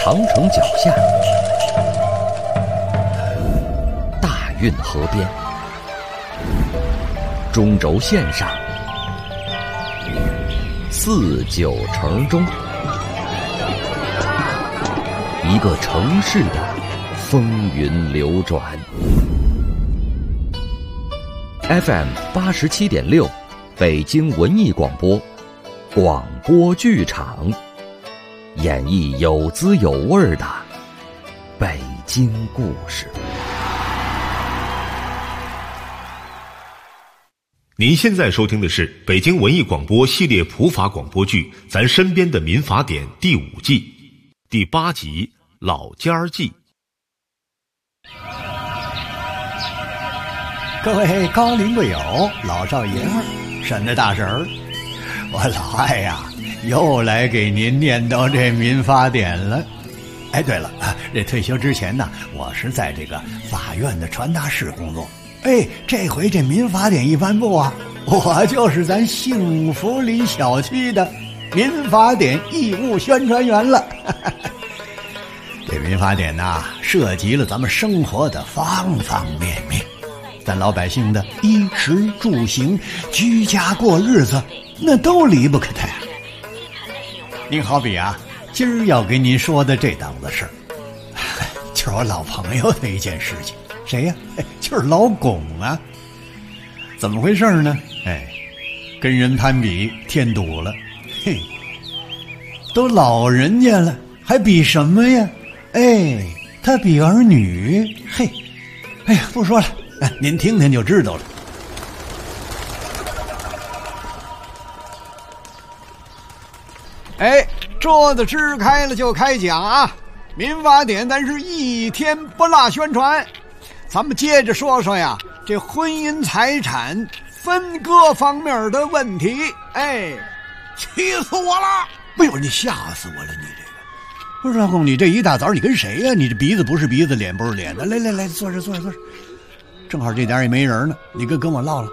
长城脚下，大运河边，中轴线上，四九城中，一个城市的风云流转。FM 87.6，北京文艺广播，广播剧场，演绎有滋有味的北京故事。 您现在收听的是北京文艺广播系列普法广播剧《咱身边的民法典》第5季第8集《老家儿记》。 各位高龄贵友、老少爷们儿、婶子大婶儿，我老艾呀，又来给您念叨这民法典了。哎，对了啊，这退休之前呢，我是在这个法院的传达室工作。哎，这回这民法典一颁布啊，我就是咱幸福里小区的民法典义务宣传员了。这民法典呐，涉及了咱们生活的方方面面。咱老百姓的衣食住行、居家过日子，那都离不开它呀。您好比啊，今儿要跟您说的这档子事儿，就是我老朋友的一件事情。谁呀？就是老巩啊。怎么回事呢？跟人攀比添堵了。嘿，都老人家了，还比什么呀？他比儿女。嘿，哎呀，不说了。您听听就知道了。桌子支开了就开讲啊！民法典咱是一天不落宣传。咱们接着说说呀，这婚姻财产分割方面的问题。气死我了！哎呦，你吓死我了！你这个不是老公，你这一大早你跟谁呀？你这鼻子不是鼻子，脸不是脸的。来，坐着。正好这点也没人呢，你跟我唠唠，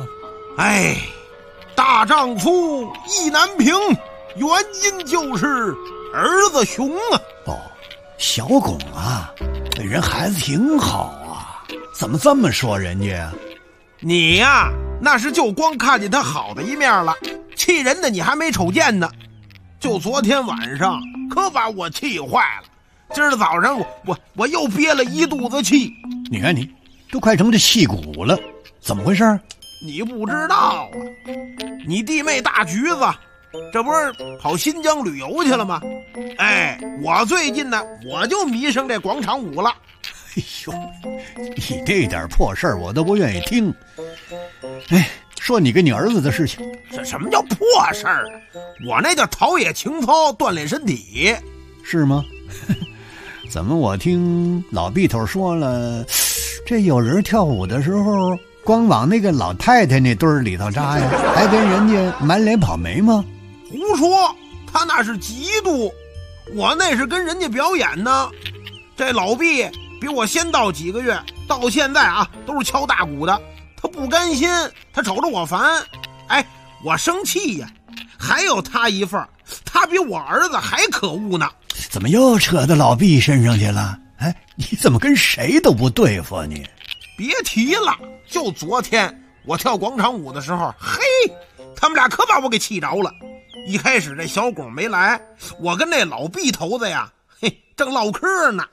大丈夫意难平，原因就是儿子熊啊。 小巩啊，这人孩子挺好啊，怎么这么说人家啊？ 你呀，那是就光看见他好的一面了，气人的你还没瞅见呢。就昨天晚上可把我气坏了，今儿早上我又憋了一肚子气。 你看你都快成这气鼓了，怎么回事？ 你不知道啊，你弟妹大橘子这不是跑新疆旅游去了吗？我最近呢我就迷上这广场舞了。 哎呦，你这点破事儿我都不愿意听。说你跟你儿子的事情。 这什么叫破事儿啊？我那叫陶冶情操，锻炼身体。 是吗？怎么我听老毕头说了，这有人跳舞的时候光往那个老太太那堆儿里头扎呀，还跟人家满脸跑眉吗？ 胡说，他那是嫉妒，我那是跟人家表演呢。这老毕比我先到几个月，到现在啊都是敲大鼓的。他不甘心，他瞅着我烦，我生气呀。还有他一份，他比我儿子还可恶呢。 怎么又扯到老毕身上去了？你怎么跟谁都不对付你？ 别提了，就昨天我跳广场舞的时候，他们俩可把我给气着了。一开始这小巩没来，我跟那老毕头子呀，正唠嗑呢。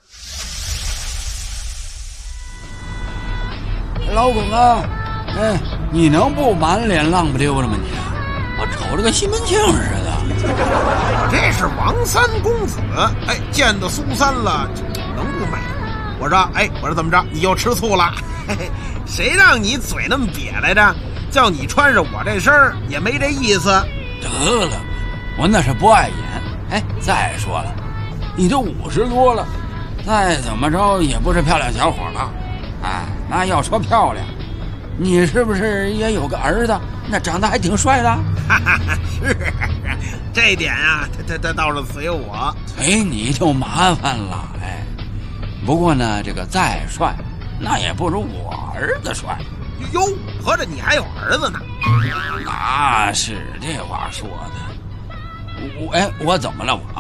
老巩啊，你能不满脸浪不溜的吗你？我瞅着跟西门庆似的。 我这是王三公子，见到苏三了，能不美？我说怎么着？你又吃醋了？谁让你嘴那么瘪来着？叫你穿上我这身儿也没这意思。 得了，我那是不碍眼。再说了，你都50多了，再怎么着也不是漂亮小伙了。那要说漂亮，你是不是也有个儿子？那长得还挺帅的。 是，这点啊，他倒是随我。 你就麻烦了。不过呢，这个再帅，那也不如我儿子帅。 哟，合着你还有儿子呢？ 那是这话说的。我怎么了？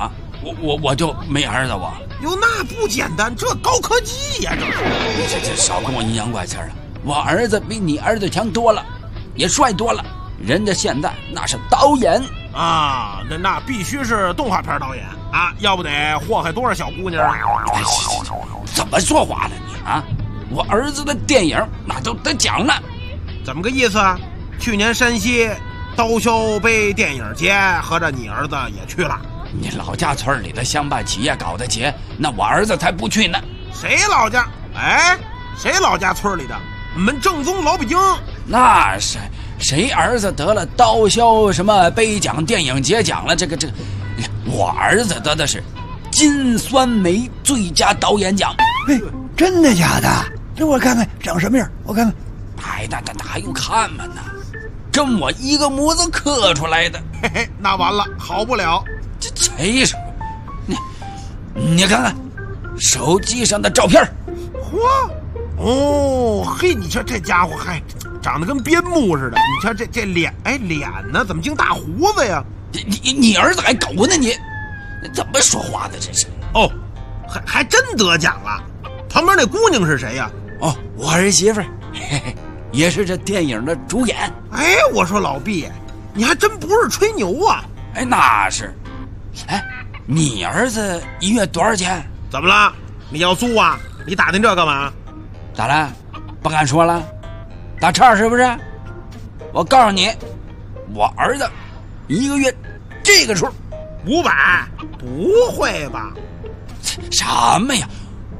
我就没儿子我。 哟，那不简单，这高科技呀， 这少跟我阴阳怪气了。我儿子比你儿子强多了，也帅多了。人家现在那是导演啊，那必须是动画片导演啊，要不得祸害多少小姑娘啊！ 哎，怎么说话呢你啊？我儿子的电影那都得奖了， 怎么个意思啊？去年山西刀削杯电影节，合着你儿子也去了？ 你老家村里的乡办企业搞的节，那我儿子才不去呢。 谁老家？哎，谁老家村里的？我们正宗老北京。 那是谁儿子得了刀削什么杯奖电影节奖了？这个，我儿子得的是金酸梅最佳导演奖。 哎，真的假的？这我看看长什么样，我看看。 哎，那还用看吗呢？跟我一个模子刻出来的。 嘿嘿，那完了，好不了。 这谁说？你看看手机上的照片。 嚯！哦，嘿，你瞧这家伙还长得跟边牧似的。你瞧这脸，哎，脸呢？怎么净大胡子呀？ 你儿子还狗呢你怎么说话的？这是哦，还真得奖了。旁边那姑娘是谁呀？ 哦，我儿媳妇，嘿嘿，也是这电影的主演。 哎，我说老毕，你还真不是吹牛啊！ 哎，那是。哎，你儿子一月多少钱？ 怎么了？你要租啊？你打听这干嘛？ 咋了？不敢说了？打岔是不是？我告诉你，我儿子一个月这个数 500，不会吧？ 什么呀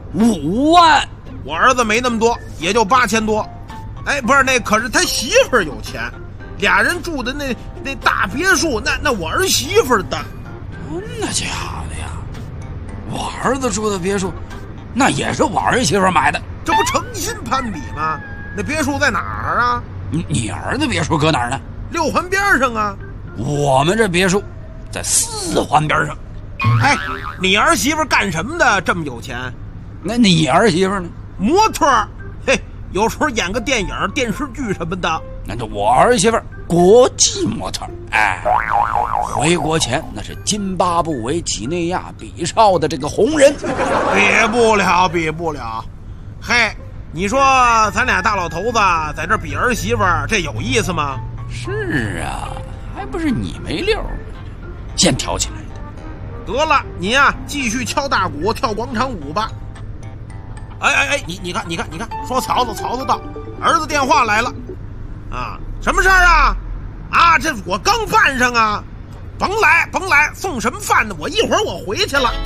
？5万？ 我儿子没那么多，也就8000多。哎，不是那，可是他媳妇儿有钱，俩人住的那大别墅，那我儿媳妇儿的。 真的假的呀？我儿子住的别墅，那也是我儿媳妇买的。 这不诚心攀比吗？那别墅在哪儿啊？ 你儿子别墅搁哪儿呢 ？6环边上啊。 我们这别墅在4环边上。 哎，你儿媳妇干什么的？这么有钱？ 那你儿媳妇呢？ 模特儿，嘿，有时候演个电影、电视剧什么的。 那就我儿媳妇国际模特，哎，回国前那是津巴布韦、几内亚、比绍的这个红人， 比不了。嘿，你说咱俩大老头子在这比儿媳妇，这有意思吗？ 是啊，还不是你没溜，先挑起来的。 得了，你呀，继续敲大鼓，跳广场舞吧。哎，你看，说曹操到，儿子电话来了，啊，什么事儿啊？啊，这我刚办上啊，甭来，送什么饭呢？我一会儿我回去了。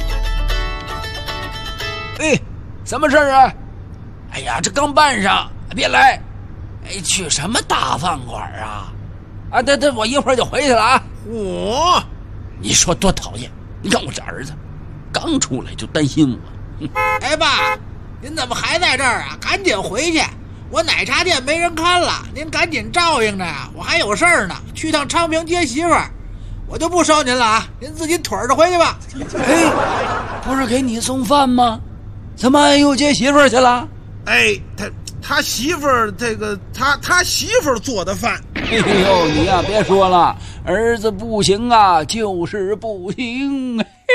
哎，什么事儿啊？哎呀，这刚办上，别来。哎，去什么大饭馆啊？啊，对，我一会儿就回去了啊。 我， 你说多讨厌！你看我这儿子，刚出来就担心我。 哎爸，您怎么还在这儿啊？赶紧回去，我奶茶店没人看了，您赶紧照应着呀，我还有事儿呢，去趟昌平接媳妇儿，我就不收您了啊，您自己腿着回去吧。 哎，不是给你送饭吗？怎么又接媳妇儿去了？ 哎，他媳妇儿这个他媳妇儿做的饭。 哎呦，你呀别说了，儿子不行啊，就是不行。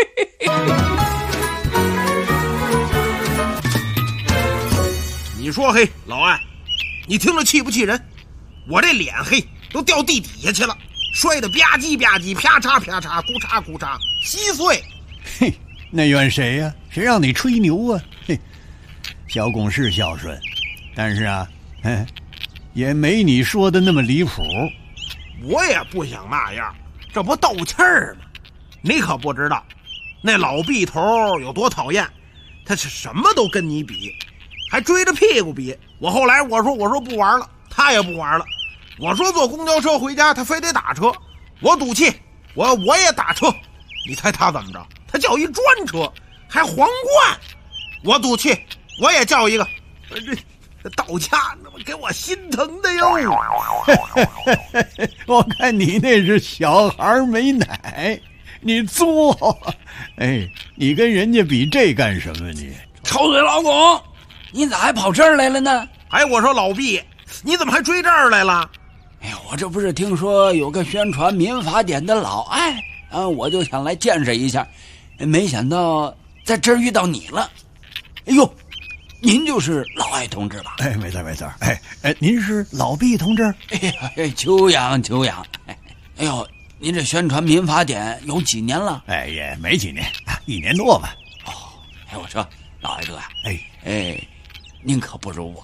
你说嘿，老艾，你听着气不气人？我这脸嘿都掉地底下去了，摔得吧唧吧唧，啪嚓啪嚓，咕嚓咕嚓，稀碎。 嘿，那怨谁呀？谁让你吹牛啊？嘿，小巩是孝顺，但是啊，也没你说的那么离谱。 我也不想那样，这不斗气儿吗？你可不知道，那老毕头有多讨厌，他是什么都跟你比，还追着屁股比。我后来我说不玩了，他也不玩了。我说坐公交车回家，他非得打车。我赌气，我也打车。你猜他怎么着？他叫一专车，还皇冠。我赌气，我也叫一个。这到家给我心疼的哟。 我看你那是小孩没奶，你作。哎，你跟人家比这干什么你？ 臭嘴老公，你咋还跑这儿来了呢？ 哎，我说老毕，你怎么还追这儿来了？ 哎呀，我这不是听说有个宣传民法典的老艾啊，我就想来见识一下。 没想到在这儿遇到你了。哎呦，您就是老艾同志吧？ 哎，没错没错。哎，您是老毕同志？ 哎呀，久仰久仰。哎呦，您这宣传民法典有几年了？ 哎，也没几年，1年多吧。 哦，哎，我说老艾哥呀， 哎， 您可不如我。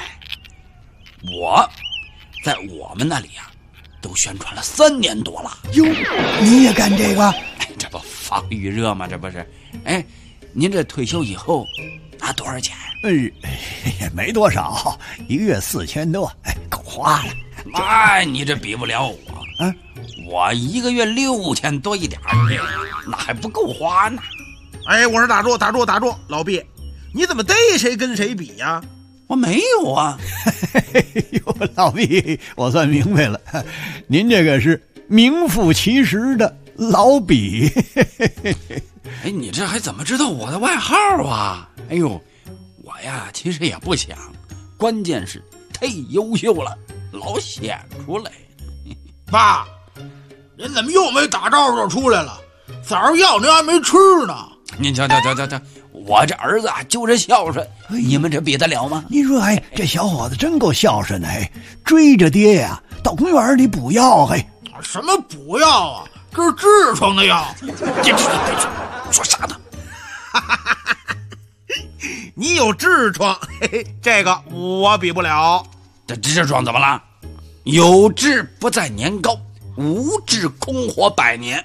我在我们那里啊，都宣传了3年多了。 哟，你也干这个？ 哎，这不防预热吗？这不是？哎，您这退休以后拿多少钱？ 也没多少，1个月4000多，够花了。 哎，你这比不了我。我1个月6000多一点，那还不够花呢。 哎，我说打住，老毕，你怎么逮谁跟谁比呀？ 我没有啊。 哟，老毕，我算明白了，您这个是名副其实的老毕。 哎，你这还怎么知道我的外号啊？哎呦，我呀其实也不想，关键是太优秀了，老显出来。 爸，人怎么又没打招呼就出来了？早上要您还没吃呢。 您瞧，我这儿子啊就是孝顺，你们这比得了吗？ 你说，这小伙子真够孝顺的，追着爹呀，到公园里补药， 什么补药啊？这是痔疮的药。 别说啥呢？ 你有痔疮，这个我比不了。 这痔疮怎么了？有志不在年高，无志空活100年。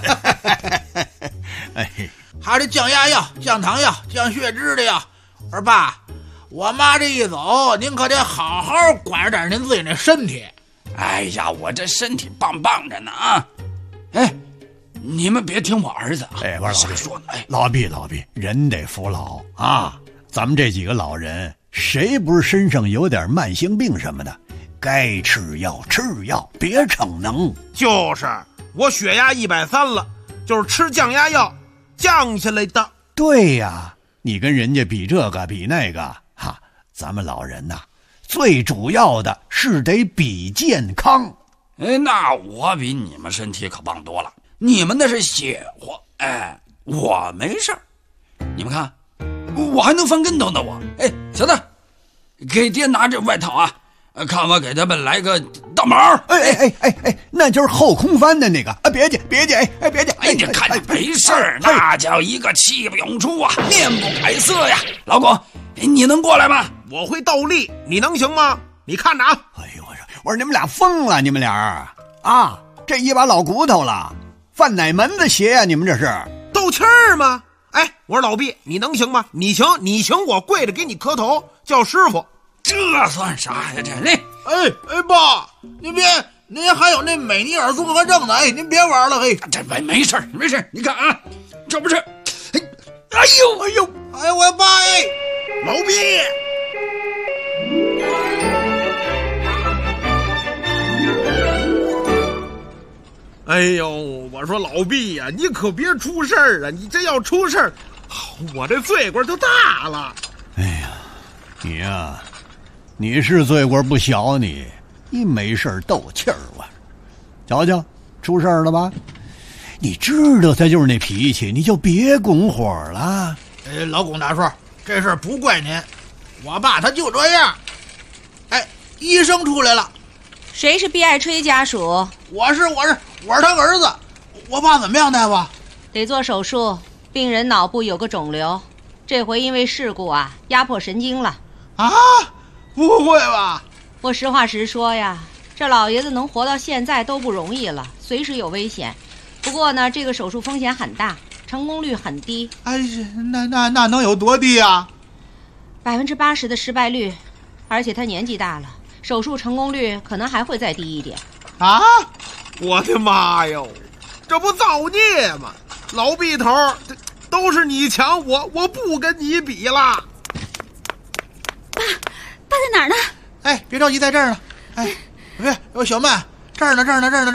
还得降压药、降糖药、降血脂的药。我说爸，我妈这一走，您可得好好管着点您自己那身体。 哎呀，我这身体棒棒着呢啊！哎，你们别听我儿子啊！ 我说瞎说呢！ 老毕，人得服老啊！咱们这几个老人，谁不是身上有点慢性病什么的？该吃药，别逞能。 就是我血压130了，就是吃降压药降下来的。 对呀，你跟人家比这个比那个，咱们老人呐，最主要的是得比健康。 那我比你们身体可棒多了，你们那是血活，我没事儿。你们看，我还能翻跟头呢，我。小子，给爹拿这外套啊！看我给他们来个大毛。 那就是后空翻的那个啊！别介，别介！ 你看着没事儿，那叫一个气不涌出啊，面不改色呀。老公，你能过来吗？ 我会倒立，你能行吗？你看着啊！ 我说你们俩疯了，你们俩啊，这一把老骨头了，犯哪门子邪呀？你们这是斗气儿吗？我说老毕，你能行吗？你行，我跪着给你磕头，叫师傅。 这算啥呀？这爸，您还有那美尼尔综合症呢，您别玩了， 这没事，你看啊，这不是， 哎呦，我爸， 老毕，我说老毕呀，你可别出事儿啊！你这要出事儿，我这罪过就大了。 你呀，你是罪过不小，你没事斗气儿啊！瞧瞧，出事儿了吧？你知道他就是那脾气，你就别拱火了。 老龚大叔，这事儿不怪您，我爸他就这样。医生出来了。 谁是毕爱吹家属？ 我是他儿子。我爸怎么样，大夫？ 得做手术，病人脑部有个肿瘤，这回因为事故啊，压迫神经了。 啊？不会吧？ 我实话实说呀，这老爷子能活到现在都不容易了，随时有危险。不过呢，这个手术风险很大，成功率很低。 那能有多低啊 ？80%的失败率，而且他年纪大了，手术成功率可能还会再低一点。 啊！ 我的妈哟，这不造孽吗？老毕头，都是你强，我不跟你比了。 爸在哪儿呢？ 别着急，在这儿呢。小曼，这儿呢。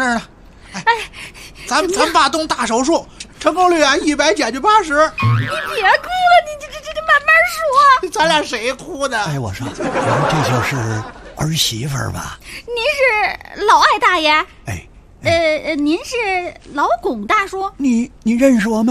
咱爸动大手术，成功率100减去80。 你别哭了，你这慢慢说。 咱俩谁哭的？ 我说，这就是儿媳妇儿吧？ 您是老艾大爷？ 哎， 您是老龚大叔？ 你认识我们？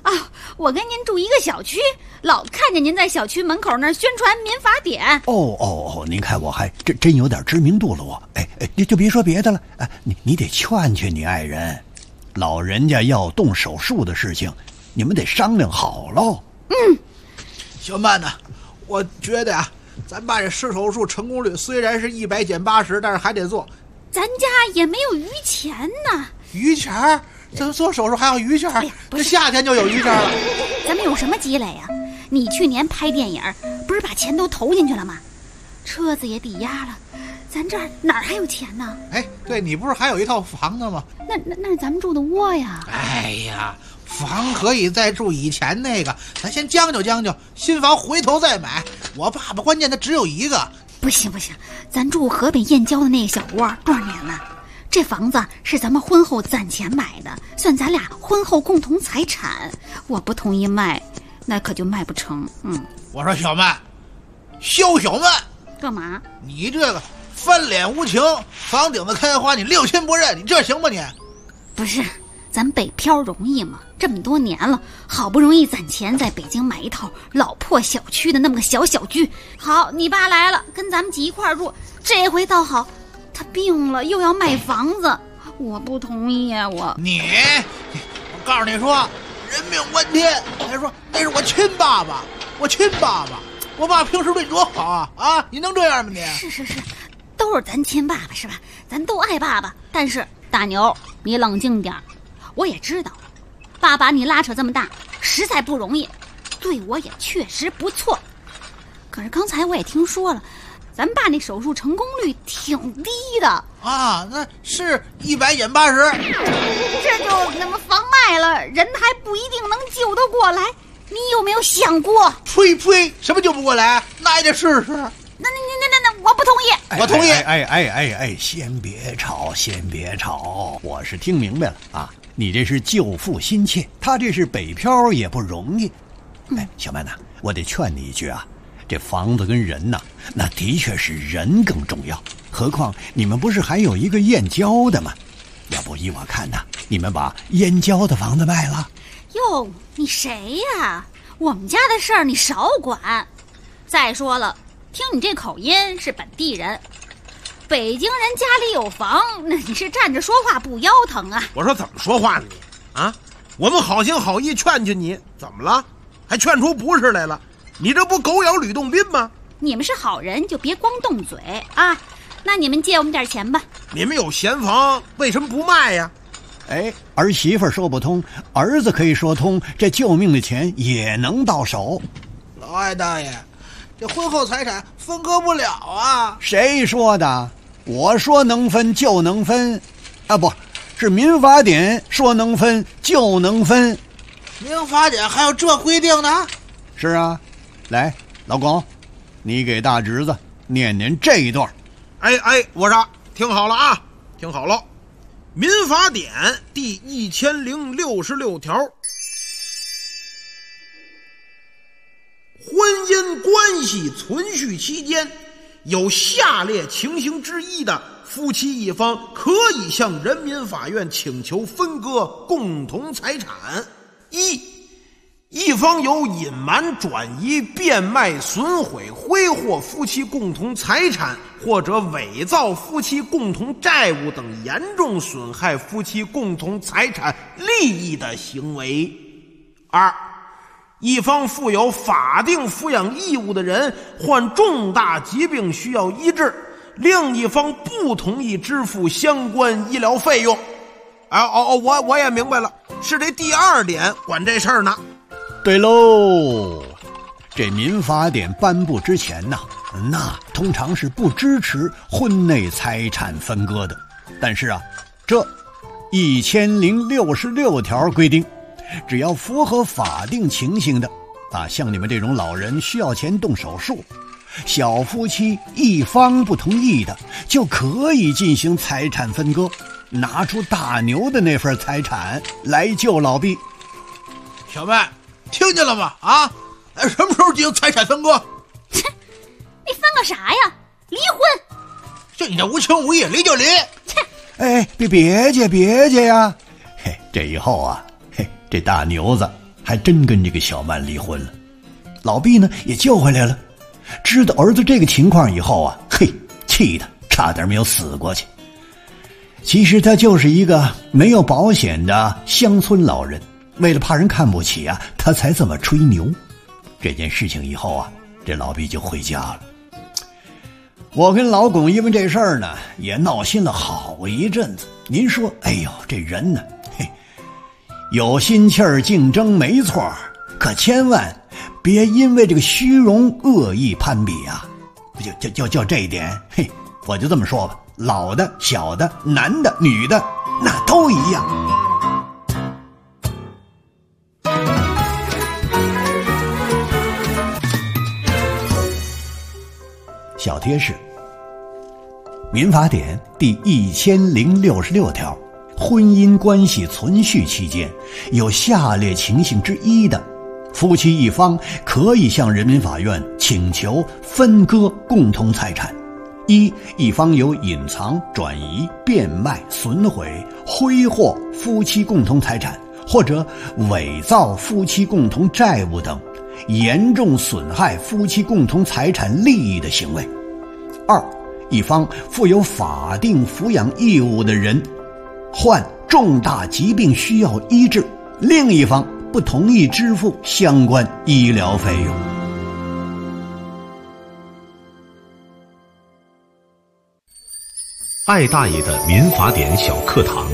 啊，我跟您住一个小区，老看见您在小区门口那儿宣传民法典。 您看我还真有点知名度了我。你就别说别的了，你得劝劝你爱人，老人家要动手术的事情，你们得商量好喽。 小曼呢，我觉得呀，咱爸这施手术成功率虽然是100减80，但是还得做。 咱家也没有余钱呢。 余钱？这做手术还要余钱？这夏天就有余钱了。 咱们有什么积累啊？你去年拍电影不是把钱都投进去了吗？车子也抵押了，咱这儿哪儿还有钱呢？ 对，你不是还有一套房子吗？ 那是咱们住的窝呀。 哎呀，房可以再住以前那个，咱先将就，新房回头再买。我爸爸关键他只有一个。 不行，咱住河北燕郊的那个小窝多少年了？这房子是咱们婚后攒钱买的，算咱俩婚后共同财产。我不同意卖，那可就卖不成。 我说小曼，小曼， 干嘛？ 你这个翻脸无情，房顶子开花，你六亲不认，你这行吗你？ 不是，咱北漂容易吗？这么多年了，好不容易攒钱在北京买一套老破小区的那么个小居。好，你爸来了，跟咱们挤一块儿住。这回倒好，他病了又要卖房子，我不同意啊！我告诉你说，人命关天。还说那是我亲爸爸，我爸平时对你多好啊！你能这样吗你？ 是，都是咱亲爸爸是吧？咱都爱爸爸。但是大牛，你冷静点，我也知道，爸把你拉扯这么大，实在不容易，对我也确实不错。可是刚才我也听说了，咱爸那手术成功率挺低的啊，那是100减80， 这就那么房卖了，人还不一定能救得过来。你有没有想过？ 呸！什么救不过来？那也得试试。 那我不同意。 我同意。 先别吵，我是听明白了啊，你这是救父心切，他这是北漂也不容易。小曼呐，我得劝你一句啊，这房子跟人呐，那的确是人更重要。何况你们不是还有一个燕郊的吗？要不依我看呐，你们把燕郊的房子卖了。 哟，你谁呀？我们家的事儿你少管。再说了，听你这口音是本地人，北京人家里有房，那你是站着说话不腰疼啊？ 我说怎么说话呢你啊？我们好心好意劝你，怎么了？还劝出不是来了？你这不狗咬吕洞宾吗？ 你们是好人就别光动嘴啊！那你们借我们点钱吧。 你们有闲房，为什么不卖呀？ 儿媳妇说不通，儿子可以说通，这救命的钱也能到手。 老艾大爷，这婚后财产分割不了啊！ 谁说的？我说能分就能分，不是民法典说能分就能分。 民法典还有这规定呢？ 是啊，来，老公，你给大侄子念念这一段。 我说听好了啊，听好了。民法典第1066条，婚姻关系存续期间有下列情形之一的，夫妻一方可以向人民法院请求分割共同财产：一方有隐瞒、转移、变卖、损毁、挥霍夫妻共同财产，或者伪造夫妻共同债务等严重损害夫妻共同财产利益的行为；一方负有法定抚养义务的人患重大疾病需要医治，另一方不同意支付相关医疗费用。我也明白了，是这第2点管这事儿呢。 对喽，这民法典颁布之前呢，那通常是不支持婚内财产分割的。但是啊，这1066条规定，只要符合法定情形的像你们这种老人需要钱动手术，小夫妻一方不同意的，就可以进行财产分割，拿出大牛的那份财产来救老毕。 小妹，听见了吗？什么时候进行财产分割？ 你分个啥呀？离婚！ 就你这无情无义，离就离。 别介呀！这以后啊，这大牛子还真跟这个小曼离婚了。老毕呢也救回来了，知道儿子这个情况以后啊，嘿，气得差点没有死过去。其实他就是一个没有保险的乡村老人，为了怕人看不起啊，他才这么吹牛。这件事情以后啊，这老毕就回家了。我跟老巩因为这事儿呢也闹心了好一阵子。您说，哎呦，这人呢，嘿，有心气儿竞争没错，可千万别因为这个虚荣恶意攀比啊！就这一点，嘿，我就这么说吧，老的、小的、男的、女的，那都一样。小贴士：民法典第1066条，婚姻关系存续期间，有下列情形之一的，夫妻一方可以向人民法院请求分割共同财产：一方有隐藏、转移、变卖、损毁、挥霍夫妻共同财产，或者伪造夫妻共同债务等严重损害夫妻共同财产利益的行为；二一方负有法定抚养义务的人患重大疾病需要医治，另一方不同意支付相关医疗费用。 爱大爷的民法典小课堂。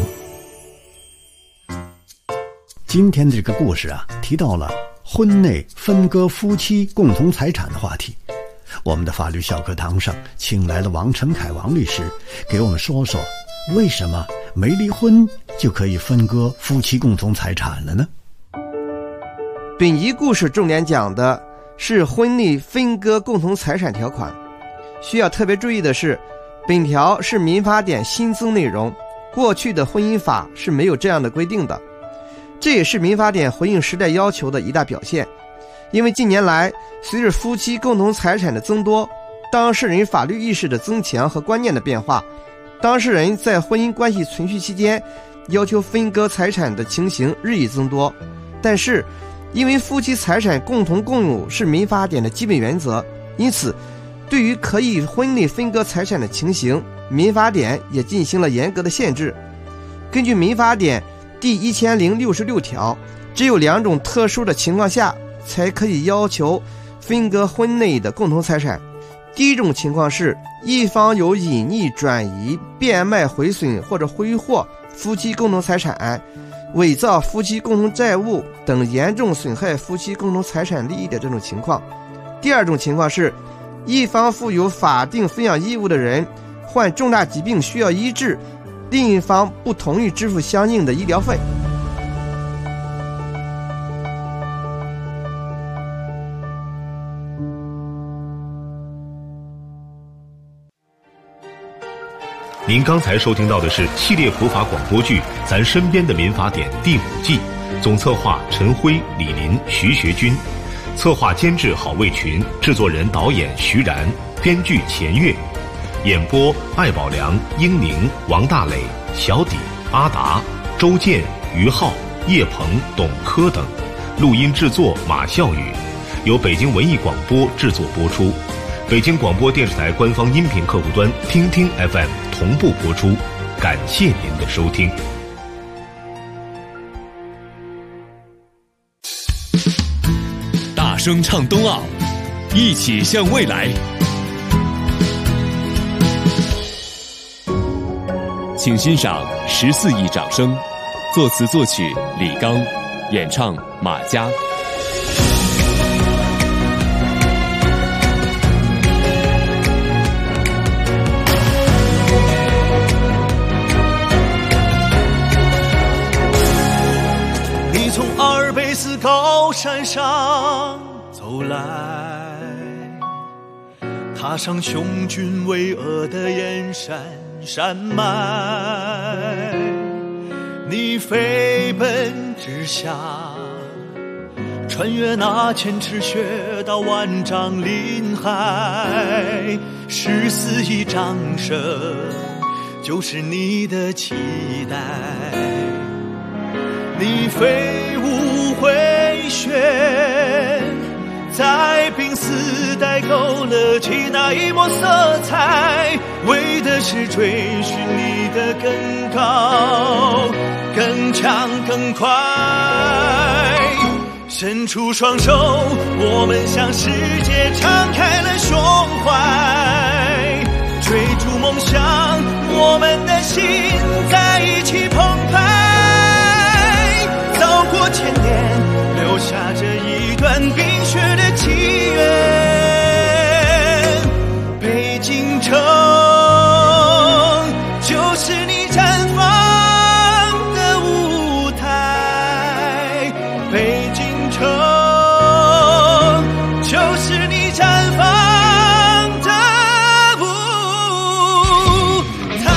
今天的这个故事啊，提到了婚内分割夫妻共同财产的话题。我们的法律小课堂上请来了王成凯王律师，给我们说说为什么没离婚就可以分割夫妻共同财产了呢？ 本一故事重点讲的是婚内分割共同财产条款。需要特别注意的是，本条是民法典新增内容，过去的婚姻法是没有这样的规定的。这也是民法典回应时代要求的一大表现。因为近年来随着夫妻共同财产的增多，当事人法律意识的增强和观念的变化，当事人在婚姻关系存续期间要求分割财产的情形日益增多。但是因为夫妻财产共同共有是民法典的基本原则，因此对于可以婚内分割财产的情形，民法典也进行了严格的限制。根据民法典第1066条，只有2种特殊的情况下才可以要求分割婚内的共同财产。第一种情况是一方有隐匿、转移、变卖、毁损或者挥霍夫妻共同财产，伪造夫妻共同债务等严重损害夫妻共同财产利益的这种情况。第二种情况是一方负有法定抚养义务的人患重大疾病需要医治，另一方不同意支付相应的医疗费。 您刚才收听到的是系列普法广播剧《咱身边的民法典》第5季，总策划陈辉、李林、徐学军，策划监制郝卫群，制作人导演徐然，编剧钱月，演播艾宝良、英宁、王大磊、小底、阿达、周建、于浩、叶鹏、董科等，录音制作马笑宇，由北京文艺广播制作播出。北京广播电视台官方音频客户端听听 FM 同步播出，感谢您的收听。 大声唱冬奥，一起向未来。请欣赏14亿掌声，作词作曲李刚，演唱马佳。 高山上走来，踏上雄峻巍峨的燕山山脉，你飞奔直下，穿越那千尺雪道万丈林海，14亿掌声就是你的期待，你飞舞回选，在濒死带够了起那一抹色彩，为的是追寻你的更高、更强、更快。伸出双手，我们向世界敞开了胸怀，追逐梦想，我们的心在一起澎湃。走过千年，留下这一段冰雪的契约。北京城就是你绽放的舞台，北京城就是你绽放的舞台。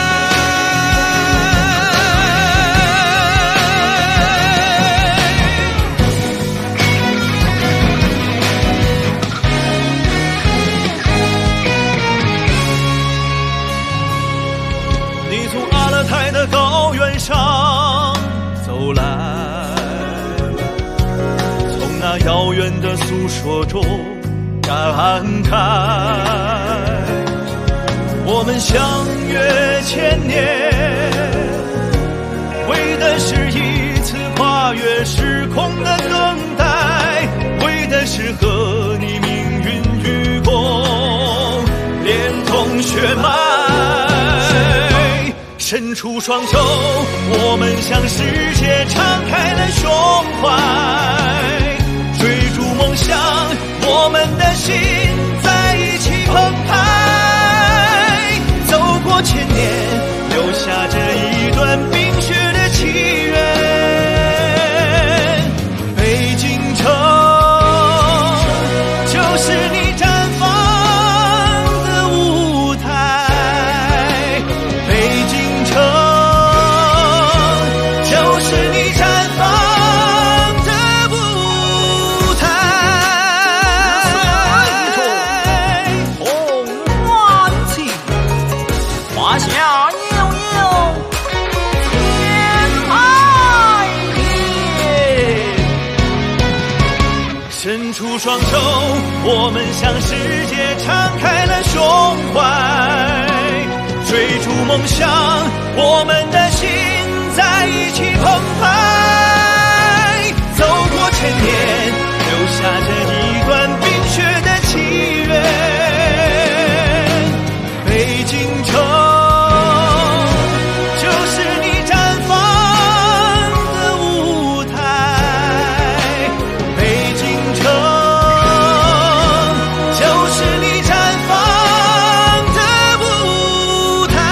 你从阿勒泰的高原上走来，从那遥远的诉说中感慨，我们相约千年，为的是一次跨越时空的等待，为的是和你命运与共，连同血脉。伸出双手，我们向世界敞开了胸怀，追逐梦想，我们的心在一起澎湃。走过千年，留下这一段冰雪的契约。北京城就是你绽放的舞台，北京城就是你绽放的舞台。 红鸾旗，华夏悠悠千百年。 伸出双手，我们向世界敞开了胸怀，追逐梦想，我们的心在一起澎湃。走过千年，留下这一段冰雪的契约。北京城就是你绽放的舞台，北京城就是你绽放的舞台。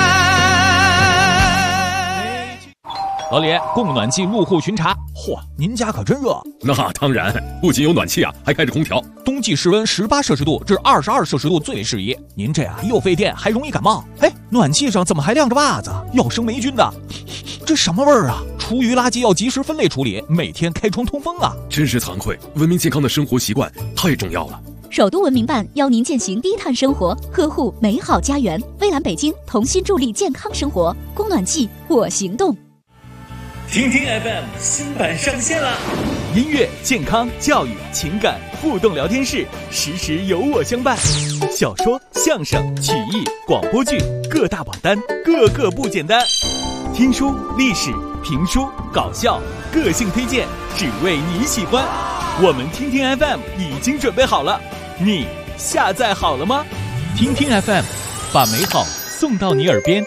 老李，供暖气入户巡查。嚯，您家可真热。 那当然，不仅有暖气啊，还开着空调。 冬季室温18摄氏度至22摄氏度最为适宜。您这又费电，还容易感冒。哎，暖气上怎么还晾着袜子？要生霉菌的。这什么味儿啊？厨余垃圾要及时分类处理，每天开窗通风啊。 真是惭愧，文明健康的生活习惯太重要了。 首都文明办邀您践行低碳生活，呵护美好家园。蔚蓝北京同心助力健康生活，供暖气我行动。 听听 FM 新版上线了， 音乐、健康、教育、情感互动聊天室，时时有我相伴。小说、相声、曲艺、广播剧各大榜单，个个不简单。听书、历史、评书、搞笑，个性推荐，只为你喜欢。我们听听 FM 已经准备好了，你下载好了吗？听听 FM， 把美好送到你耳边。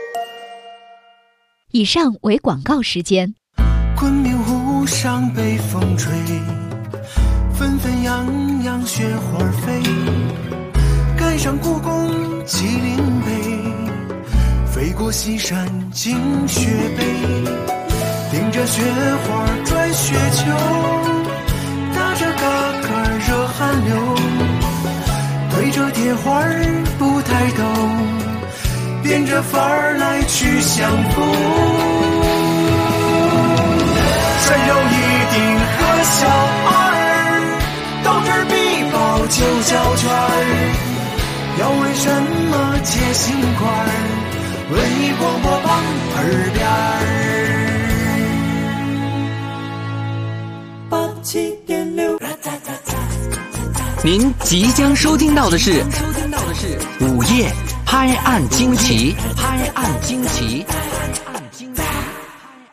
以上为广告时间。 昆明湖上北风吹，纷纷扬扬雪花飞，赶上故宫麒麟碑，飞过西山惊雪碑，顶着雪花转雪球，打着嘎嘎热汗流，对着铁花不抬头，变着法儿来去相逢。穿上一顶和小二，到这儿必报9角圈儿。要问什么接心块儿，文艺广播榜耳边儿。8、7 您即将收听到的是午夜拍案惊奇。